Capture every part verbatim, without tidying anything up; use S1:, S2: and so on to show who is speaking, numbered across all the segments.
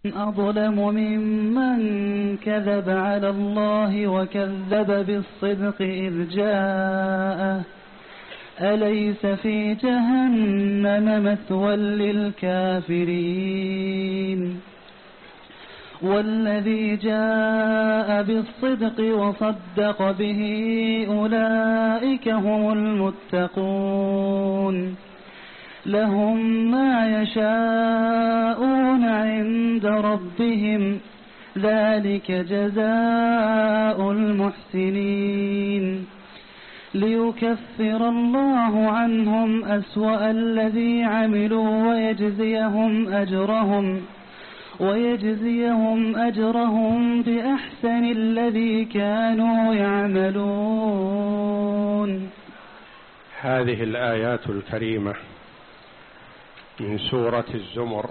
S1: أظلم ممن كذب على الله وكذب بالصدق إذ جاءه أليس في جهنم مثوى للكافرين والذي جاء بالصدق وصدق به أولئك هم المتقون لهم ما يشاءون عند ربهم ذلك جزاء المحسنين ليكفر الله عنهم أسوأ الذي عملوا ويجزيهم أجرهم ويجزيهم أجرهم بأحسن الذي كانوا يعملون.
S2: هذه الآيات الكريمة من سورة الزمر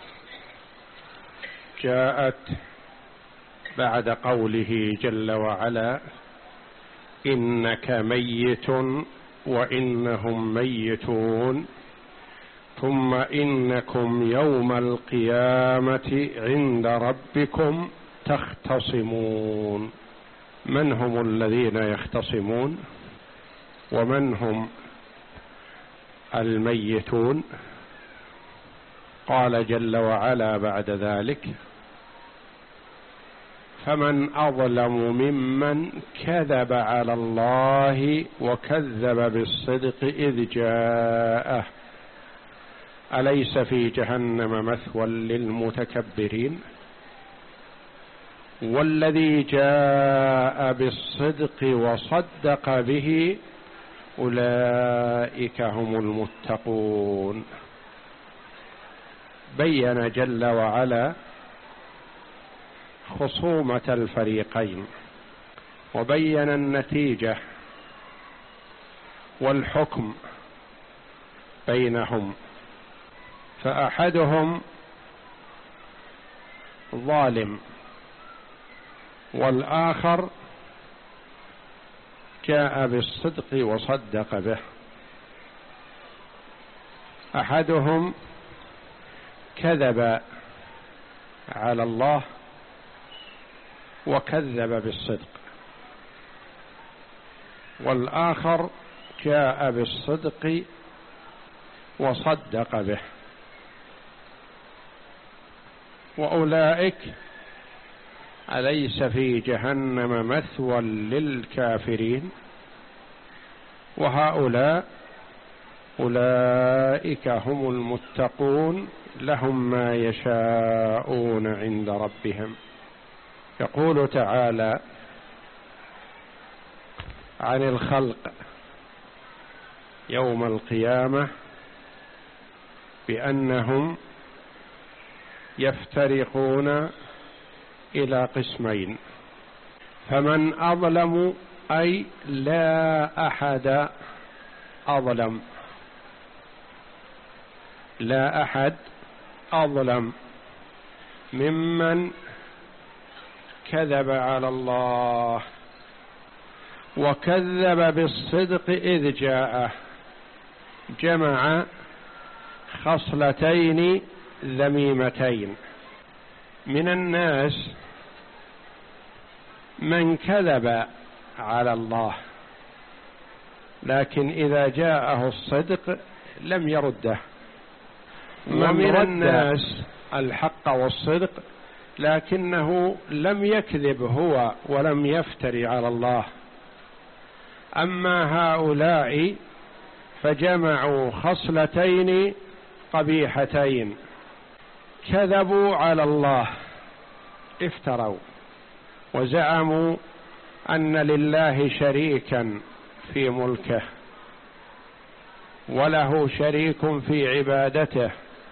S2: جاءت بعد قوله جل وعلا إنك ميت وإنهم ميتون ثم إنكم يوم القيامة عند ربكم تختصمون. من هم الذين يختصمون ومن هم الميتون؟ قال جل وعلا بعد ذلك فمن أظلم ممن كذب على الله وكذب بالصدق إذ جاءه أليس في جهنم مثوى للمتكبرين والذي جاء بالصدق وصدق به أولئك هم المتقون. بين جل وعلا خصومة الفريقين وبين النتيجة والحكم بينهم، فأحدهم ظالم والآخر جاء بالصدق وصدق به. أحدهم كذب على الله وكذب بالصدق، والآخر جاء بالصدق وصدق به، وأولئك أليس في جهنم مثوى للكافرين وهؤلاء أولئك هم المتقون لهم ما يشاءون عند ربهم. يقول تعالى عن الخلق يوم القيامة بأنهم يفترقون إلى قسمين، فمن أظلم أي لا أحد أظلم، لا أحد أظلم ممن كذب على الله وكذب بالصدق إذ جاءه. جمع خصلتين ذميمتين. من الناس من كذب على الله لكن إذا جاءه الصدق لم يرده، ومن الناس الحق والصدق لكنه لم يكذب هو ولم يفتري على الله. أما هؤلاء فجمعوا خصلتين قبيحتين، كذبوا على الله، افتروا وزعموا أن لله شريكا في ملكه وله شريك في عبادته،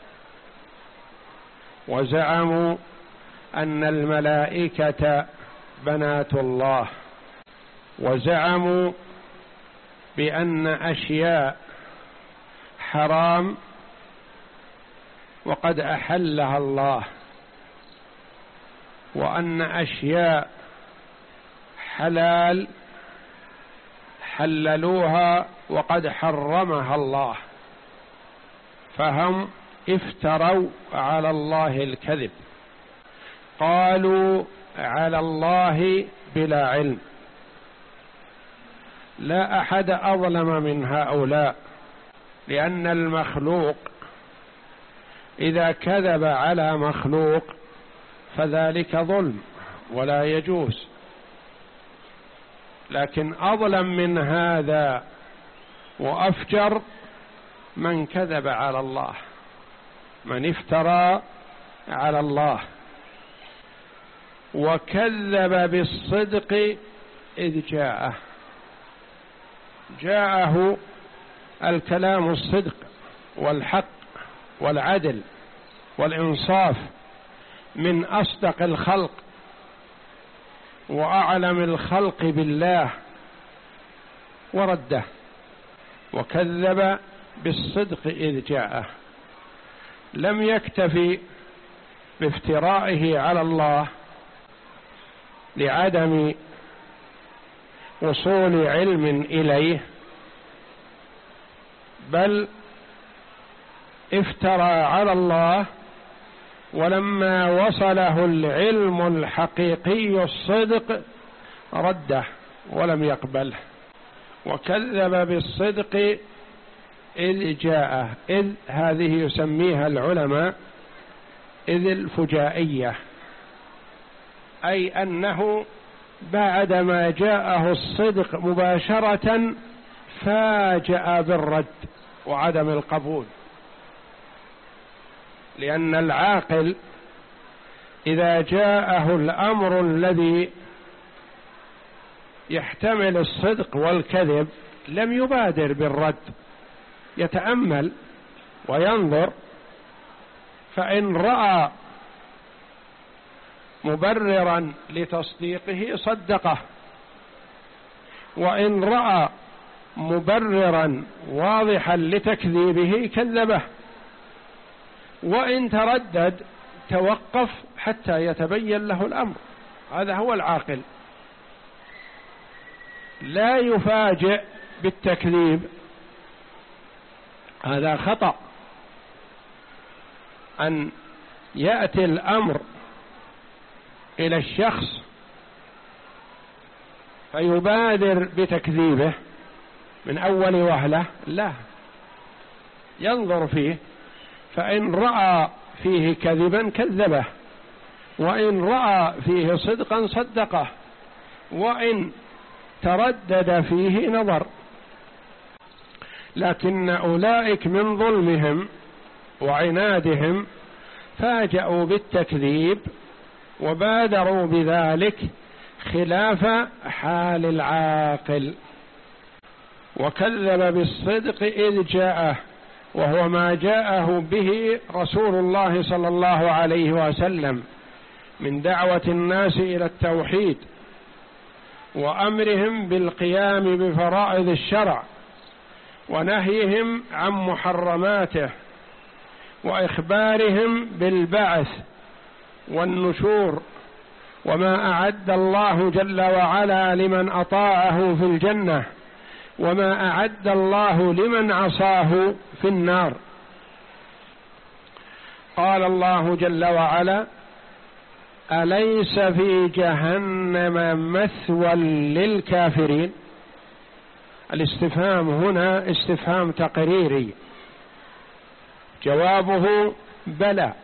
S2: وزعموا أن الملائكة بنات الله، وزعموا بأن أشياء حرام وقد أحلها الله، وأن أشياء حلال حللوها وقد حرمها الله، فهم افتروا على الله الكذب قالوا على الله بلا علم. لا أحد أظلم من هؤلاء، لأن المخلوق إذا كذب على مخلوق فذلك ظلم ولا يجوز، لكن أظلم من هذا وأفجر من كذب على الله، من افترى على الله وكذب بالصدق إذ جاءه. جاءه الكلام الصدق والحق والعدل والإنصاف من أصدق الخلق وأعلم الخلق بالله، ورده وكذب بالصدق إذ جاءه. لم يكتفي بافترائه على الله لعدم وصول علم إليه، بل افترى على الله ولما وصله العلم الحقيقي الصدق رده ولم يقبله، وكذب بالصدق إذ جاءه. إذ هذه يسميها العلماء إذ الفجائية، أي أنه بعدما جاءه الصدق مباشرة فاجأ بالرد وعدم القبول، لأن العاقل إذا جاءه الأمر الذي يحتمل الصدق والكذب لم يبادر بالرد، يتأمل وينظر، فإن رأى مبررا لتصديقه صدقه، وإن رأى مبررا واضحا لتكذيبه كذبه، وإن تردد توقف حتى يتبين له الأمر. هذا هو العاقل، لا يفاجئ بالتكذيب، هذا خطأ. أن يأتي الأمر إلى الشخص فيبادر بتكذيبه من أول وهلة، لا، ينظر فيه، فإن رأى فيه كذبا كذبه، وإن رأى فيه صدقا صدقه، وإن تردد فيه نظر. لكن أولئك من ظلمهم وعنادهم فاجأوا بالتكذيب وبادروا بذلك خلاف حال العاقل. وكذب بالصدق إذ جاءه، وهو ما جاءه به رسول الله صلى الله عليه وسلم من دعوة الناس إلى التوحيد وأمرهم بالقيام بفرائض الشرع ونهيهم عن محرماته وإخبارهم بالبعث والنشور وما أعد الله جل وعلا لمن أطاعه في الجنة وما أعد الله لمن عصاه في النار. قال الله جل وعلا: أليس في جهنم مثوى للكافرين؟ الاستفهام هنا استفهام تقريري، جوابه بلى.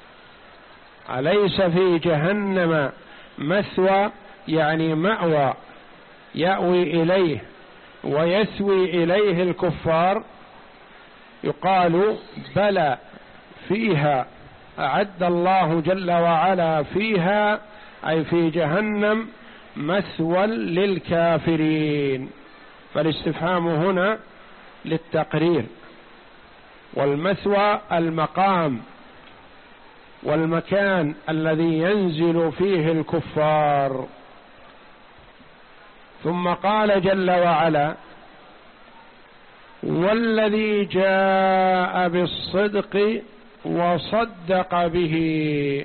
S2: أليس في جهنم مثوى يعني مأوى يأوي إليه ويسوي إليه الكفار؟ يقال بلى، فيها أعد الله جل وعلا فيها أي في جهنم مثوى للكافرين. فالاستفهام هنا للتقرير، والمثوى المقام والمكان الذي ينزل فيه الكفار. ثم قال جل وعلا: والذي جاء بالصدق وصدق به.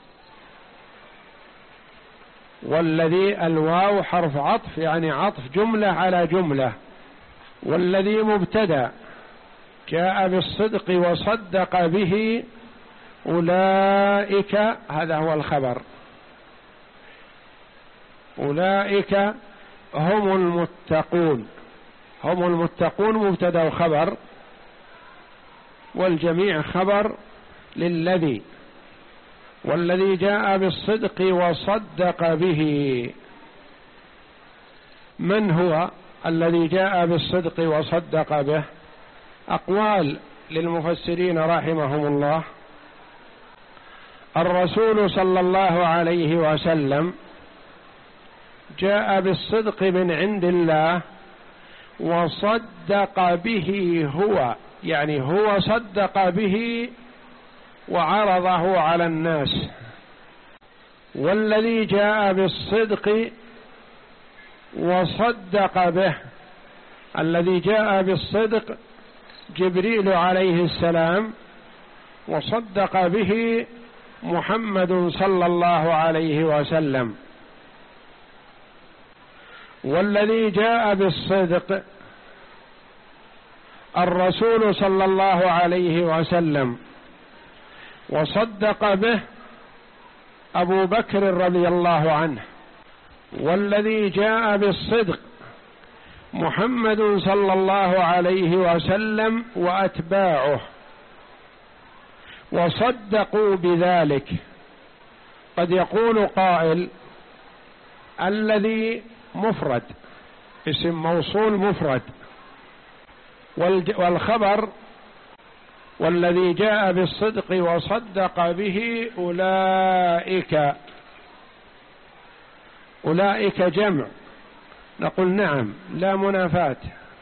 S2: والذي الواو حرف عطف، يعني عطف جملة على جملة. والذي مبتدأ، جاء بالصدق وصدق به أولئك هذا هو الخبر، أولئك هم المتقون. هم المتقون مبتدأ وخبر، والجميع خبر للذي، والذي جاء بالصدق وصدق به. من هو الذي جاء بالصدق وصدق به؟ أقوال للمفسرين رحمهم الله. الرسول صلى الله عليه وسلم جاء بالصدق من عند الله وصدق به هو، يعني هو صدق به وعرضه على الناس. والذي جاء بالصدق وصدق به، الذي جاء بالصدق جبريل عليه السلام، وصدق به محمد صلى الله عليه وسلم. والذي جاء بالصدق الرسول صلى الله عليه وسلم، وصدق به أبو بكر رضي الله عنه. والذي جاء بالصدق محمد صلى الله عليه وسلم وأتباعه، وصدقوا بذلك. قد يقول قائل الذي مفرد، اسم موصول مفرد، والخبر والذي جاء بالصدق وصدق به أولئك. أولئك جمع، نقول نعم لا منافاة،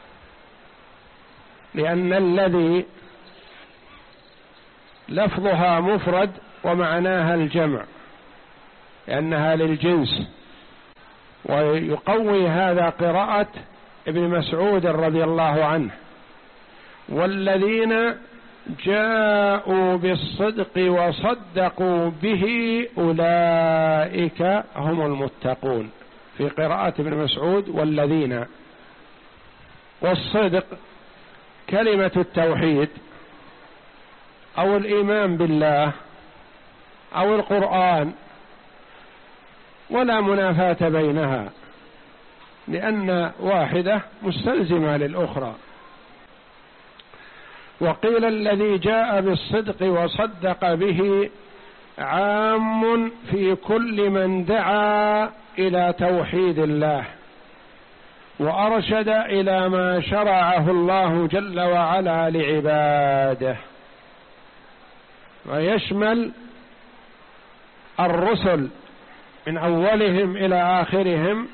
S2: لأن الذي لفظها مفرد ومعناها الجمع، لأنها للجنس. ويقوي هذا قراءة ابن مسعود رضي الله عنه: والذين جاءوا بالصدق وصدقوا به أولئك هم المتقون، في قراءة ابن مسعود والذين. والصدق كلمة التوحيد أو الإيمان بالله أو القرآن، ولا منافاة بينها، لأن واحدة مستلزمة للأخرى. وقيل الذي جاء بالصدق وصدق به عام في كل من دعا إلى توحيد الله وأرشد إلى ما شرعه الله جل وعلا لعباده، ويشمل الرسل من أولهم إلى آخرهم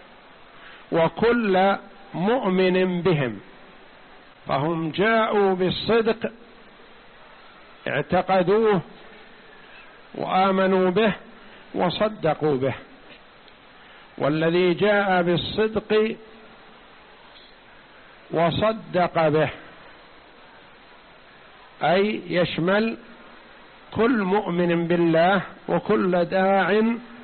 S2: وكل مؤمن بهم. فهم جاءوا بالصدق، اعتقدوه وآمنوا به وصدقوا به. والذي جاء بالصدق وصدق به أي يشمل كل مؤمن بالله وكل داع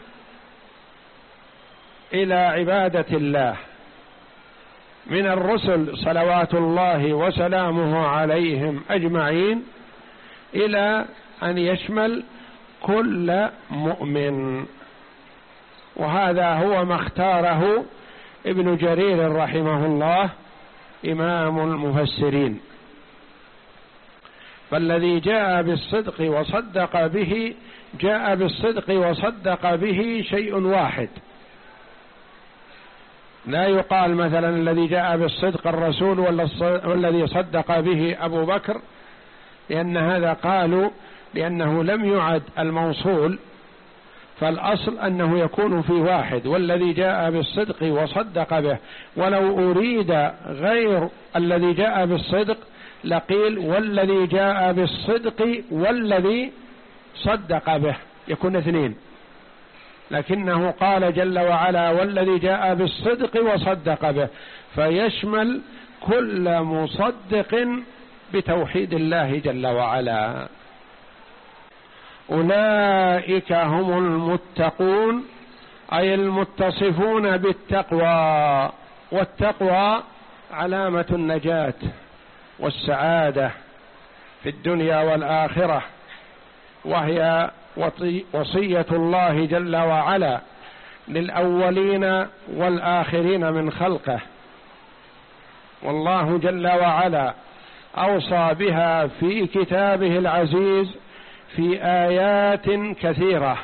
S2: إلى عبادة الله من الرسل صلوات الله وسلامه عليهم أجمعين، إلى أن يشمل كل مؤمن. وهذا هو ما اختاره ابن جرير رحمه الله إمام المفسرين. فالذي جاء بالصدق وصدق به، جاء بالصدق وصدق به شيء واحد، لا يقال مثلا الذي جاء بالصدق الرسول والذي صدق به أبو بكر، لأن هذا قالوا لأنه لم يعد الموصول، فالأصل أنه يكون في واحد، والذي جاء بالصدق وصدق به. ولو أريد غير الذي جاء بالصدق لقيل والذي جاء بالصدق والذي صدق به، يكون اثنين، لكنه قال جل وعلا والذي جاء بالصدق وصدق به، فيشمل كل مصدق بتوحيد الله جل وعلا. أولئك هم المتقون، أي المتصفون بالتقوى، والتقوى علامة النجاة والسعادة في الدنيا والآخرة، وهي وصية الله جل وعلا للأولين والآخرين من خلقه، والله جل وعلا أوصى بها في كتابه العزيز في آيات كثيرة،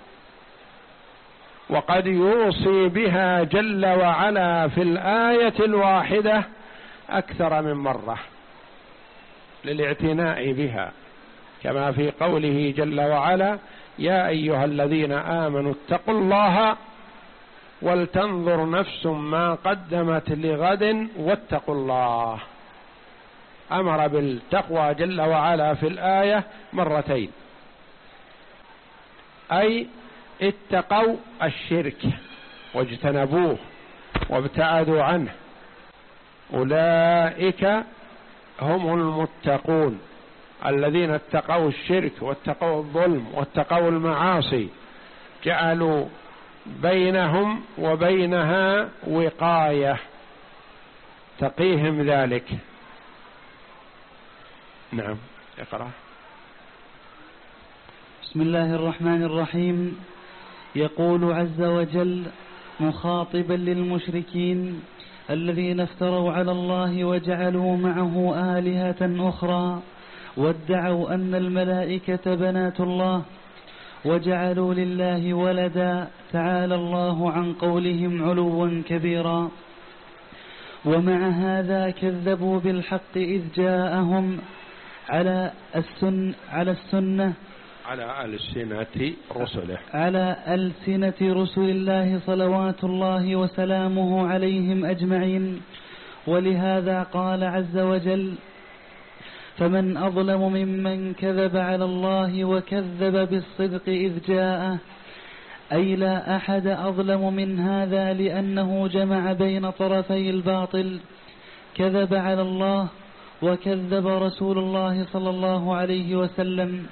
S2: وقد يوصي بها جل وعلا في الآية الواحدة أكثر من مرة للاعتناء بها، كما في قوله جل وعلا: يا أيها الذين آمنوا اتقوا الله ولتنظر نفس ما قدمت لغد واتقوا الله. أمر بالتقوى جل وعلا في الآية مرتين، أي اتقوا الشرك واجتنبوه وابتعدوا عنه، أولئك هم المتقون الذين اتقوا الشرك واتقوا الظلم واتقوا المعاصي، جعلوا بينهم وبينها وقاية تقيهم ذلك. نعم، اقرأ.
S1: بسم الله الرحمن الرحيم. يقول عز وجل مخاطبا للمشركين الذين افتروا على الله وجعلوا معه آلهة أخرى وادعوا أن الملائكة بنات الله وجعلوا لله ولدا، تعالى الله عن قولهم علوا كبيرا. ومع هذا كذبوا بالحق إذ جاءهم على السن على السنة
S2: على ألسنة رسله
S1: على ألسنة رسل الله صلوات الله وسلامه عليهم أجمعين. ولهذا قال عز وجل: فمن أظلم ممن كذب على الله وكذب بالصدق إذ جاءه، أي لا أحد أظلم من هذا، لأنه جمع بين طرفي الباطل، كذب على الله وكذب رسول الله صلى الله عليه وسلم.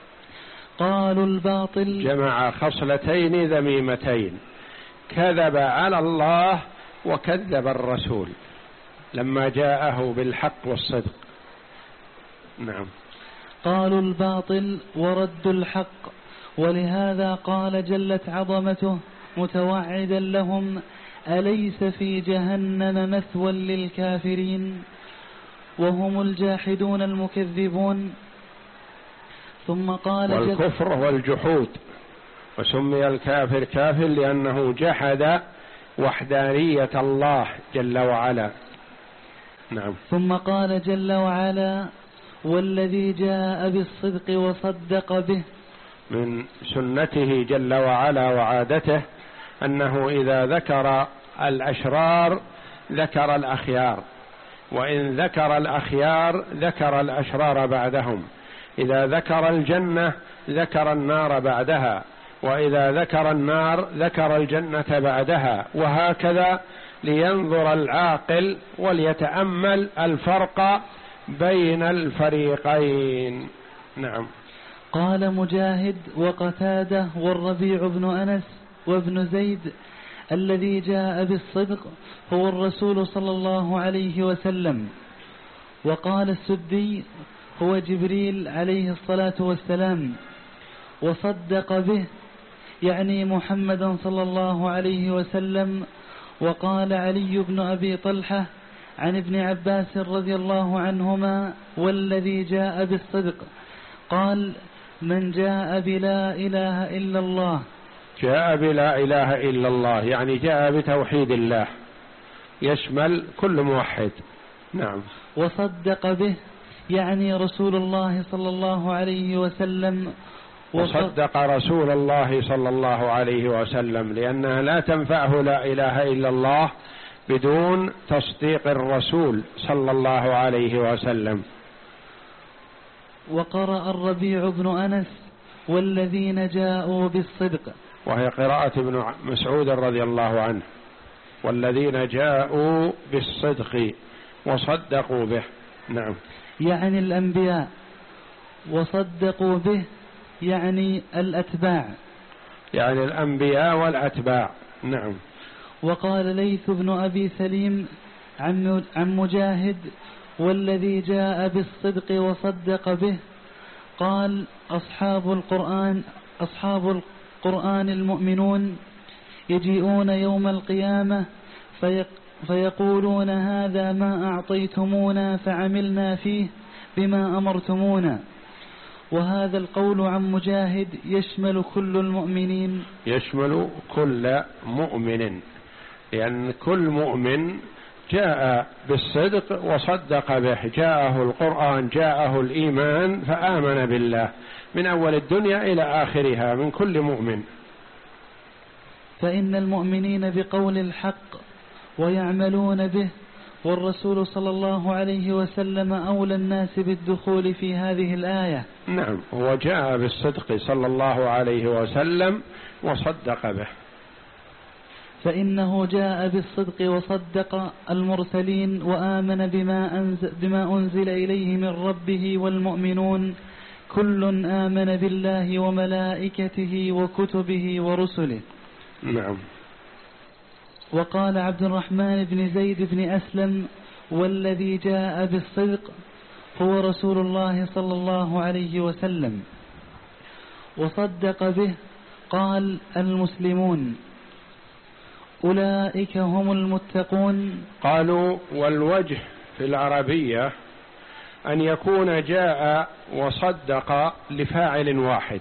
S1: قالوا الباطل،
S2: جمع خصلتين ذميمتين، كذب على الله وكذب الرسول لما جاءه بالحق والصدق. نعم.
S1: قالوا الباطل وردوا الحق، ولهذا قال جلت عظمته متوعدا لهم: أليس في جهنم مثوى للكافرين، وهم الجاحدون المكذبون. ثم قال
S2: والكفر والجحود، وسمي الكافر كافر لأنه جحد وحدانية الله جل وعلا. نعم.
S1: ثم قال جل وعلا: والذي جاء بالصدق وصدق به.
S2: من سنته جل وعلا وعادته أنه إذا ذكر الأشرار ذكر الأخيار، وإن ذكر الأخيار ذكر الأشرار بعدهم، إذا ذكر الجنة ذكر النار بعدها، وإذا ذكر النار ذكر الجنة بعدها، وهكذا لينظر العاقل وليتأمل الفرق بين الفريقين. نعم.
S1: قال مجاهد وقتادة والربيع بن أنس وابن زيد: الذي جاء بالصدق هو الرسول صلى الله عليه وسلم. وقال السدي: هو جبريل عليه الصلاة والسلام. وصدق به يعني محمدا صلى الله عليه وسلم. وقال علي بن أبي طلحة عن ابن عباس رضي الله عنهما: والذي جاء بالصدق، قال: من جاء بلا إله إلا الله.
S2: جاء بلا إله إلا الله يعني جاء بتوحيد الله، يشمل كل موحد. نعم.
S1: وصدق به يعني رسول الله صلى الله عليه وسلم.
S2: وصدق رسول الله صلى الله عليه وسلم، لأنها لا تنفعه لا إله إلا الله بدون تصديق الرسول صلى الله عليه وسلم.
S1: وقرأ الربيع بن أنس: والذين جاءوا بالصدق،
S2: وهي قراءة ابن مسعود رضي الله عنه: والذين جاءوا بالصدق وصدقوا به. نعم.
S1: يعني الأنبياء، وصدقوا به يعني الأتباع،
S2: يعني الأنبياء والأتباع. نعم.
S1: وقال ليث بن أبي سليم عن مجاهد: والذي جاء بالصدق وصدق به، قال: أصحاب القرآن أصحاب القرآن المؤمنون يجيئون يوم القيامة فيق فيقولون: هذا ما أعطيتمونا فعملنا فيه بما أمرتمونا. وهذا القول عن مجاهد يشمل كل المؤمنين،
S2: يشمل كل مؤمن، لأن كل مؤمن جاء بالصدق وصدق به، جاءه القرآن، جاءه الإيمان فآمن بالله من أول الدنيا إلى آخرها من كل مؤمن.
S1: فإن المؤمنين بقول الحق ويعملون به، والرسول صلى الله عليه وسلم أولى الناس بالدخول في هذه الآية.
S2: نعم، هو جاء بالصدق صلى الله عليه وسلم وصدق به،
S1: فإنه جاء بالصدق وصدق المرسلين وآمن بما أنزل, بما أنزل إليه من ربه، والمؤمنون كل آمن بالله وملائكته وكتبه ورسله.
S2: نعم.
S1: وقال عبد الرحمن بن زيد بن أسلم: والذي جاء بالصدق هو رسول الله صلى الله عليه وسلم. وصدق به قال: المسلمون أولئك هم المتقون.
S2: قالوا: والوجه في العربية أن يكون جاء وصدق لفاعل واحد،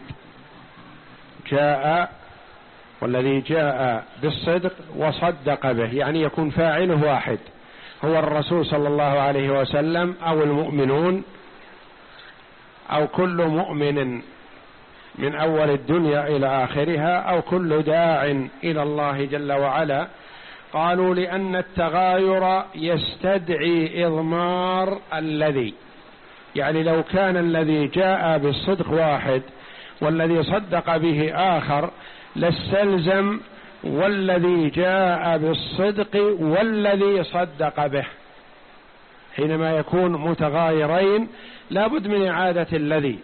S2: جاء والذي جاء بالصدق وصدق به، يعني يكون فاعله واحد، هو الرسول صلى الله عليه وسلم أو المؤمنون أو كل مؤمن من أول الدنيا إلى آخرها أو كل داع إلى الله جل وعلا. قالوا: لأن التغاير يستدعي إضمار الذي، يعني لو كان الذي جاء بالصدق واحد والذي صدق به آخر لاستلزم والذي جاء بالصدق والذي صدق به. حينما يكون متغايرين لا بد من إعادة الذي،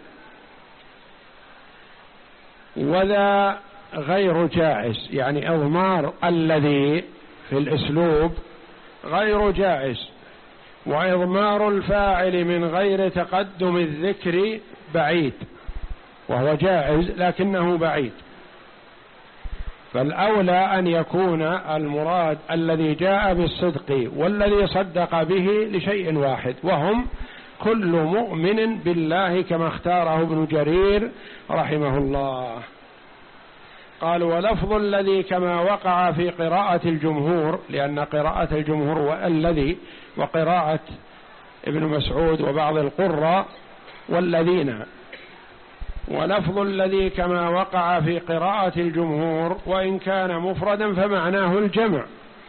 S2: وذا غير جائز، يعني إضمار الذي في الأسلوب غير جائز، وإضمار الفاعل من غير تقدم الذكر بعيد، وهو جائز لكنه بعيد. فالأولى أن يكون المراد الذي جاء بالصدق والذي صدق به لشيء واحد، وهم كل مؤمن بالله كما اختاره ابن جرير رحمه الله. قال: ولفظ الذي كما وقع في قراءة الجمهور، لأن قراءة الجمهور والذي وقراءة ابن مسعود وبعض القراء والذين، ولفظ الذي كما وقع في قراءة الجمهور وإن كان مفردا فمعناه الجمع،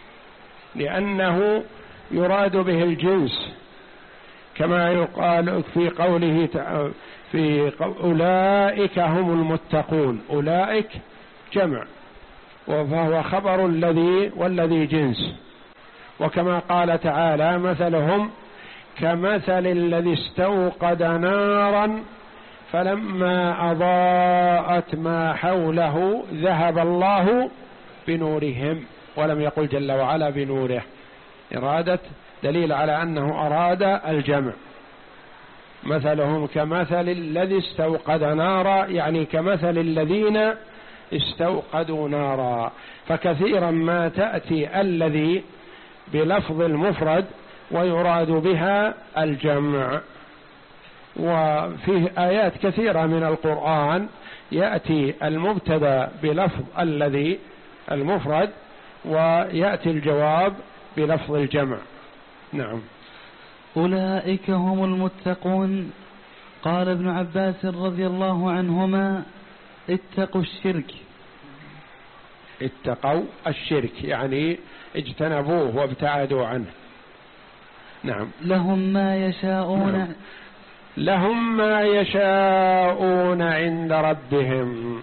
S2: لأنه يراد به الجنس، كما يقال في قوله في أولئك هم المتقون، أولئك جمع وفهو خبر الذي والذي جنس. وكما قال تعالى: مثلهم كمثل الذي استوقد نارا فلما أضاءت ما حوله ذهب الله بنورهم، ولم يقل جل وعلا بنوره، إرادة دليل على أنه أراد الجمع. مثلهم كمثل الذي استوقد نارا، يعني كمثل الذين استوقدوا نارا. فكثيرا ما تأتي الذي بلفظ المفرد ويراد بها الجمع. وفيه آيات كثيرة من القرآن يأتي المبتدأ بلفظ الذي المفرد ويأتي الجواب بلفظ الجمع. نعم.
S1: أولئك هم المتقون. قال ابن عباس رضي الله عنهما: اتقوا الشرك.
S2: اتقوا الشرك يعني اجتنبوه وابتعدوا عنه. نعم.
S1: لهم ما يشاءون. نعم.
S2: لهم ما يشاءون عند ربهم.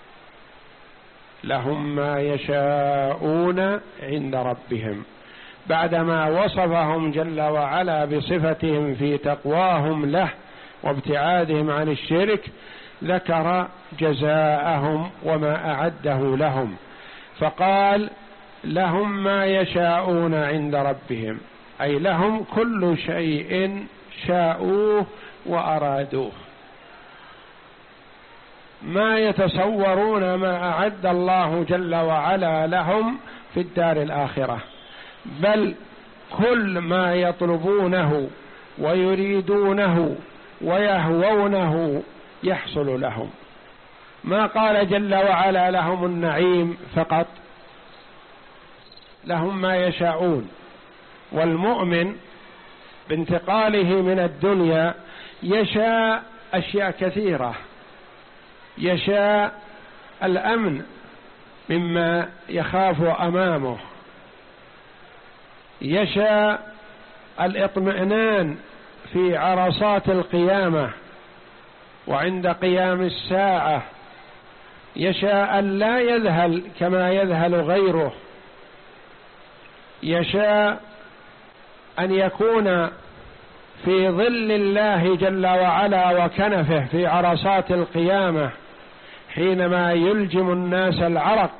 S2: لهم ما يشاءون عند ربهم، بعدما وصفهم جل وعلا بصفتهم في تقواهم له وابتعادهم عن الشرك، ذكر جزاءهم وما أعده لهم، فقال: لهم ما يشاءون عند ربهم، أي لهم كل شيء شاءوه وأرادوه. ما يتصورون ما أعد الله جل وعلا لهم في الدار الآخرة، بل كل ما يطلبونه ويريدونه ويهوونه يحصل لهم. ما قال جل وعلا لهم النعيم فقط، لهم ما يشاءون. والمؤمن بانتقاله من الدنيا يشاء أشياء كثيرة، يشاء الأمن مما يخاف أمامه، يشاء الاطمئنان في عرصات القيامة وعند قيام الساعة، يشاء أن لا يذهل كما يذهل غيره، يشاء أن يكون في ظل الله جل وعلا وكنفه في عرصات القيامة حينما يلجم الناس العرق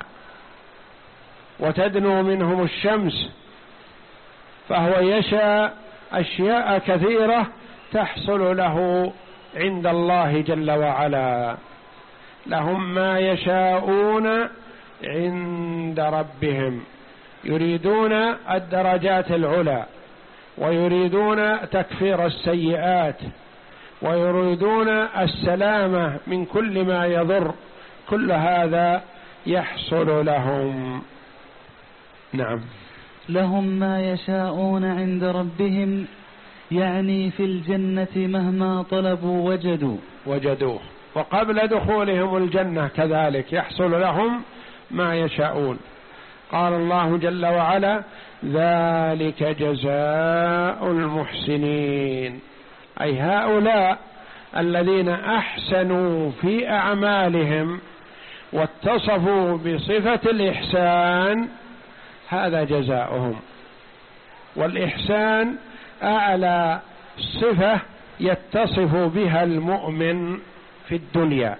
S2: وتدنو منهم الشمس، فهو يشاء أشياء كثيرة تحصل له عند الله جل وعلا. لهم ما يشاءون عند ربهم، يريدون الدرجات العلى، ويريدون تكفير السيئات، ويريدون السلامة من كل ما يضر، كل هذا يحصل لهم. نعم.
S1: لهم ما يشاءون عند ربهم، يعني في الجنة مهما طلبوا وجدوا
S2: وجدوه. وقبل دخولهم الجنة كذلك يحصل لهم ما يشاءون. قال الله جل وعلا: ذلك جزاء المحسنين، أي هؤلاء الذين أحسنوا في أعمالهم واتصفوا بصفة الإحسان، هذا جزاؤهم. والإحسان أعلى صفة يتصف بها المؤمن في الدنيا.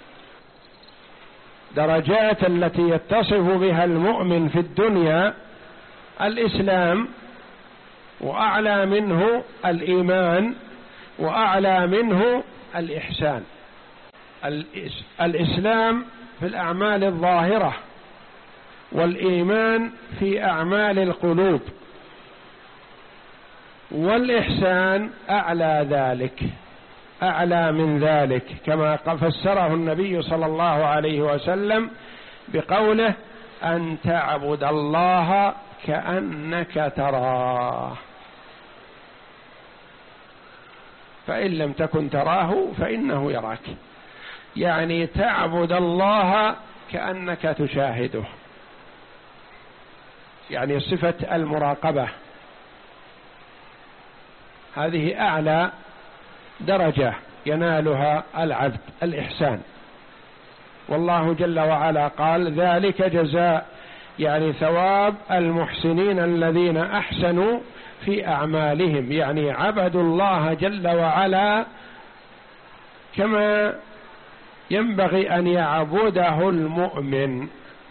S2: درجات التي يتصف بها المؤمن في الدنيا الإسلام، وأعلى منه الإيمان، وأعلى منه الإحسان. الإسلام في الأعمال الظاهرة، والإيمان في أعمال القلوب، والإحسان أعلى ذلك، أعلى من ذلك، كما فسره النبي صلى الله عليه وسلم بقوله: أن تعبد الله كأنك تراه، فإن لم تكن تراه فإنه يراك. يعني تعبد الله كأنك تشاهده، يعني صفة المراقبة، هذه أعلى درجة ينالها العبد، الإحسان. والله جل وعلا قال: ذلك جزاء، يعني ثواب المحسنين الذين أحسنوا في أعمالهم، يعني عبدوا الله جل وعلا كما ينبغي أن يعبده المؤمن.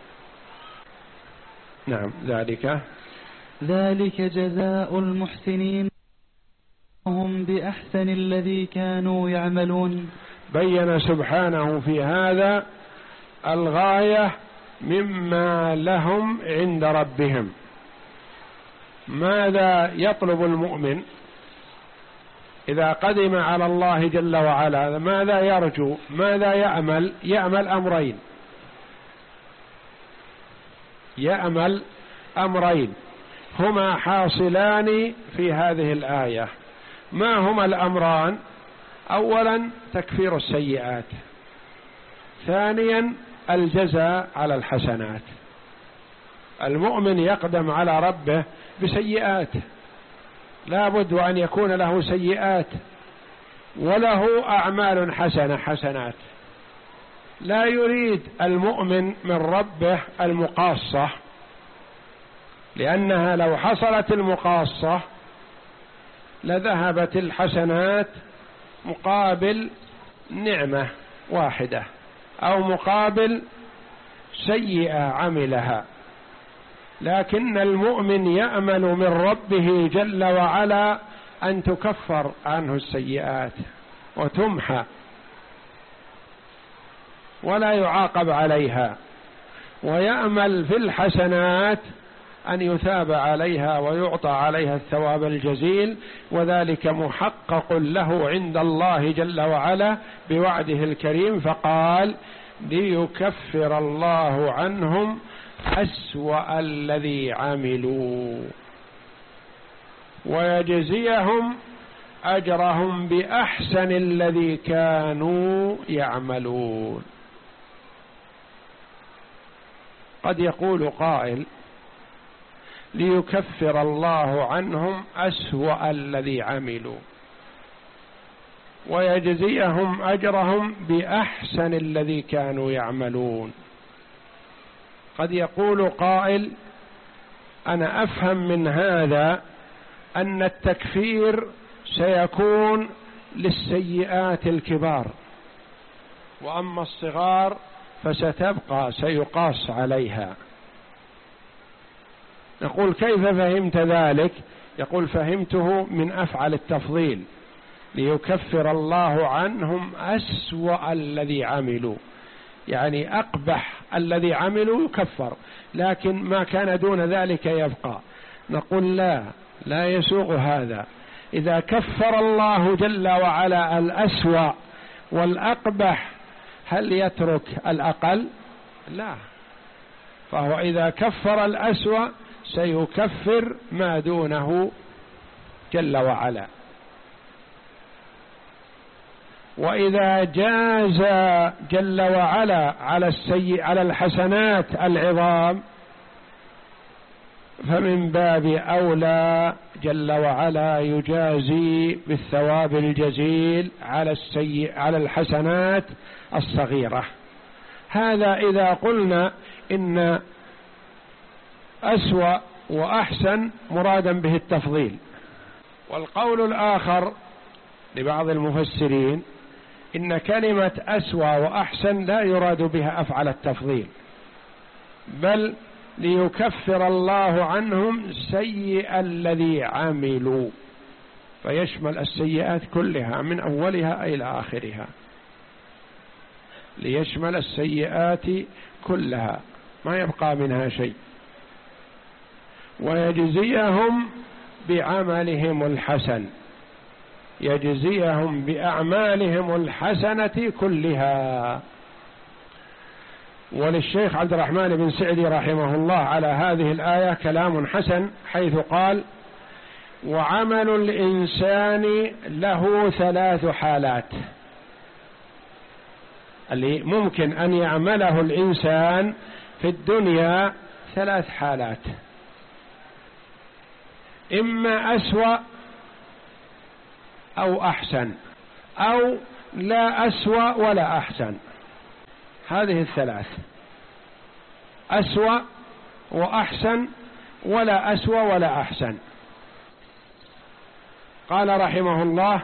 S2: نعم. ذلك
S1: ذلك جزاء المحسنين هم بأحسن الذي كانوا يعملون.
S2: بين سبحانه في هذا الغاية مما لهم عند ربهم. ماذا يطلب المؤمن إذا قدم على الله جل وعلا؟ ماذا يرجو؟ ماذا يأمل؟ يأمل أمرين، يأمل أمرين هما حاصلان في هذه الآية. ما هما الأمران؟ أولا تكفير السيئات، ثانيا الجزاء على الحسنات. المؤمن يقدم على ربه بسيئات، لا بد أن يكون له سيئات وله أعمال حسنة حسنات. لا يريد المؤمن من ربه المقاصة، لأنها لو حصلت المقاصة لذهبت الحسنات مقابل نعمة واحدة أو مقابل سيئة عملها. لكن المؤمن يأمل من ربه جل وعلا أن تكفر عنه السيئات وتمحى. ولا يعاقب عليها، ويأمل في الحسنات أن يثاب عليها ويعطى عليها الثواب الجزيل، وذلك محقق له عند الله جل وعلا بوعده الكريم، فقال ليكفر الله عنهم أسوأ الذي عملوا ويجزيهم أجرهم بأحسن الذي كانوا يعملون. قد يقول قائل ليكفر الله عنهم أسوأ الذي عملوا ويجزيهم أجرهم بأحسن الذي كانوا يعملون. قد يقول قائل أنا أفهم من هذا أن التكفير سيكون للسيئات الكبار، وأما الصغار فستبقى سيقاس عليها. نقول كيف فهمت ذلك؟ يقول فهمته من أفعل التفضيل، ليكفر الله عنهم أسوأ الذي عملوا، يعني أقبح الذي عملوا يكفر، لكن ما كان دون ذلك يبقى. نقول لا، لا يسوغ هذا. إذا كفر الله جل وعلا الأسوأ والأقبح هل يترك الأقل؟ لا، فهو إذا كفر الأسوأ سيكفر ما دونه جل وعلا. وإذا جاز جل وعلا على السيء على الحسنات العظام فمن باب أولى جل وعلا يجازي بالثواب الجزيل على السيء على الحسنات الصغيرة. هذا إذا قلنا إن أسوأ وأحسن مرادا به التفضيل. والقول الآخر لبعض المفسرين إن كلمة أسوأ وأحسن لا يراد بها أفعل التفضيل، بل ليكفر الله عنهم سيئ الذي عملوا، فيشمل السيئات كلها من أولها إلى آخرها، ليشمل السيئات كلها ما يبقى منها شيء، ويجزيهم بعملهم الحسن، يجزيهم بأعمالهم الحسنة كلها. وللشيخ عبد الرحمن بن سعدي رحمه الله على هذه الآية كلام حسن، حيث قال وعمل الإنسان له ثلاث حالات، اللي ممكن أن يعمله الإنسان في الدنيا ثلاث حالات، إما أسوأ أو أحسن، أو لا أسوأ ولا أحسن. هذه الثلاث، أسوأ وأحسن ولا أسوأ ولا أحسن. قال رحمه الله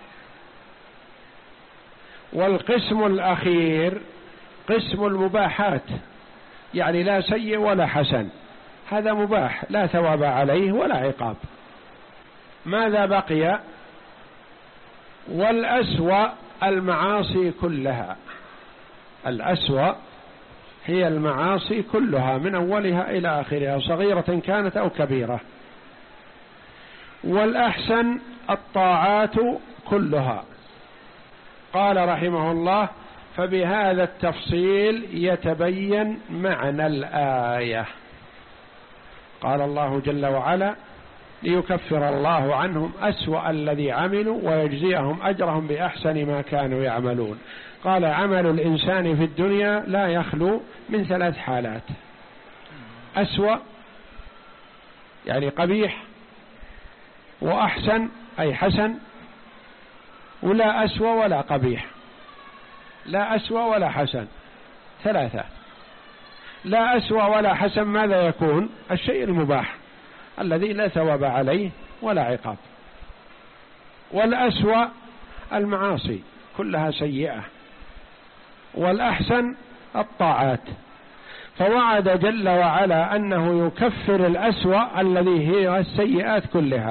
S2: والقسم الأخير قسم المباحات، يعني لا سيء ولا حسن، هذا مباح لا ثواب عليه ولا عقاب. ماذا بقي؟ والأسوأ المعاصي كلها، الأسوأ هي المعاصي كلها من أولها إلى آخرها صغيرة كانت أو كبيرة. والأحسن الطاعات كلها. قال رحمه الله فبهذا التفصيل يتبين معنى الآية. قال الله جل وعلا ليكفر الله عنهم أسوأ الذي عملوا ويجزيهم أجرهم بأحسن ما كانوا يعملون. قال عمل الإنسان في الدنيا لا يخلو من ثلاث حالات: أسوأ يعني قبيح، وأحسن أي حسن، ولا أسوأ ولا قبيح، لا أسوأ ولا حسن، ثلاثة. لا أسوأ ولا حسن ماذا يكون؟ الشيء المباح الذي لا ثواب عليه ولا عقاب. والأسوأ المعاصي كلها سيئة. والأحسن الطاعات. فوعد جل وعلا أنه يكفر الأسوأ الذي هي السيئات كلها،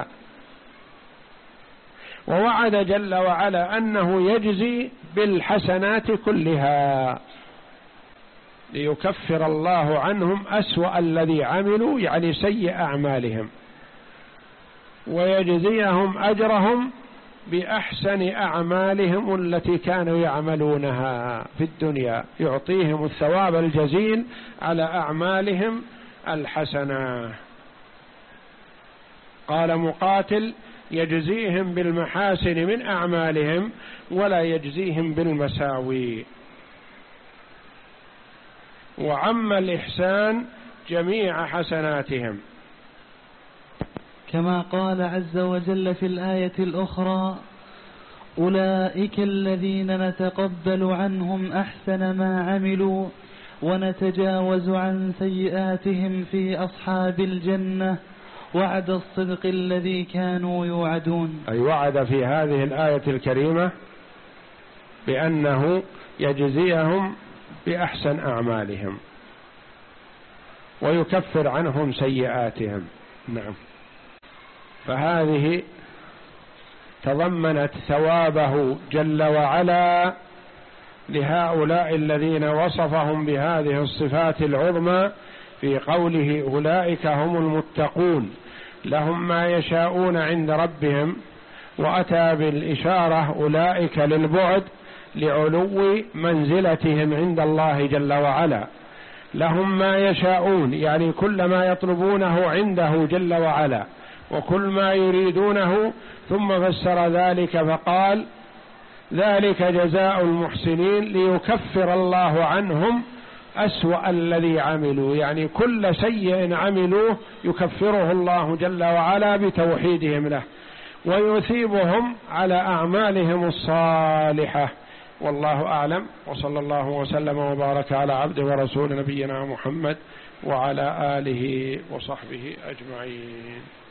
S2: ووعد جل وعلا أنه يجزي بالحسنات كلها. ليكفر الله عنهم أسوأ الذي عملوا يعني سيء أعمالهم، ويجزيهم أجرهم بأحسن أعمالهم التي كانوا يعملونها في الدنيا، يعطيهم الثواب الجزيل على أعمالهم الحسنة. قال مقاتل: يجزيهم بالمحاسن من أعمالهم ولا يجزيهم بالمساوي. وعم الإحسان جميع حسناتهم،
S1: كما قال عز وجل في الآية الأخرى: أولئك الذين نتقبل عنهم أحسن ما عملوا ونتجاوز عن سيئاتهم في أصحاب الجنة وعد الصدق الذي كانوا يوعدون.
S2: أي وعد في هذه الآية الكريمة بأنه يجزيهم بأحسن أعمالهم ويكفر عنهم سيئاتهم. نعم. فهذه تضمنت ثوابه جل وعلا لهؤلاء الذين وصفهم بهذه الصفات العظمى في قوله: أولئك هم المتقون لهم ما يشاءون عند ربهم، وأتى بالإشارة أولئك للبعد لعلو منزلتهم عند الله جل وعلا. لهم ما يشاءون يعني كل ما يطلبونه عنده جل وعلا وكل ما يريدونه، ثم فسر ذلك فقال: ذلك جزاء المحسنين ليكفر الله عنهم أسوأ الذي عملوا، يعني كل سيء عملوه يكفره الله جل وعلا بتوحيدهم له ويثيبهم على أعمالهم الصالحة. والله أعلم، وصلى الله وسلم وبارك على عبده ورسول نبينا محمد وعلى آله وصحبه أجمعين.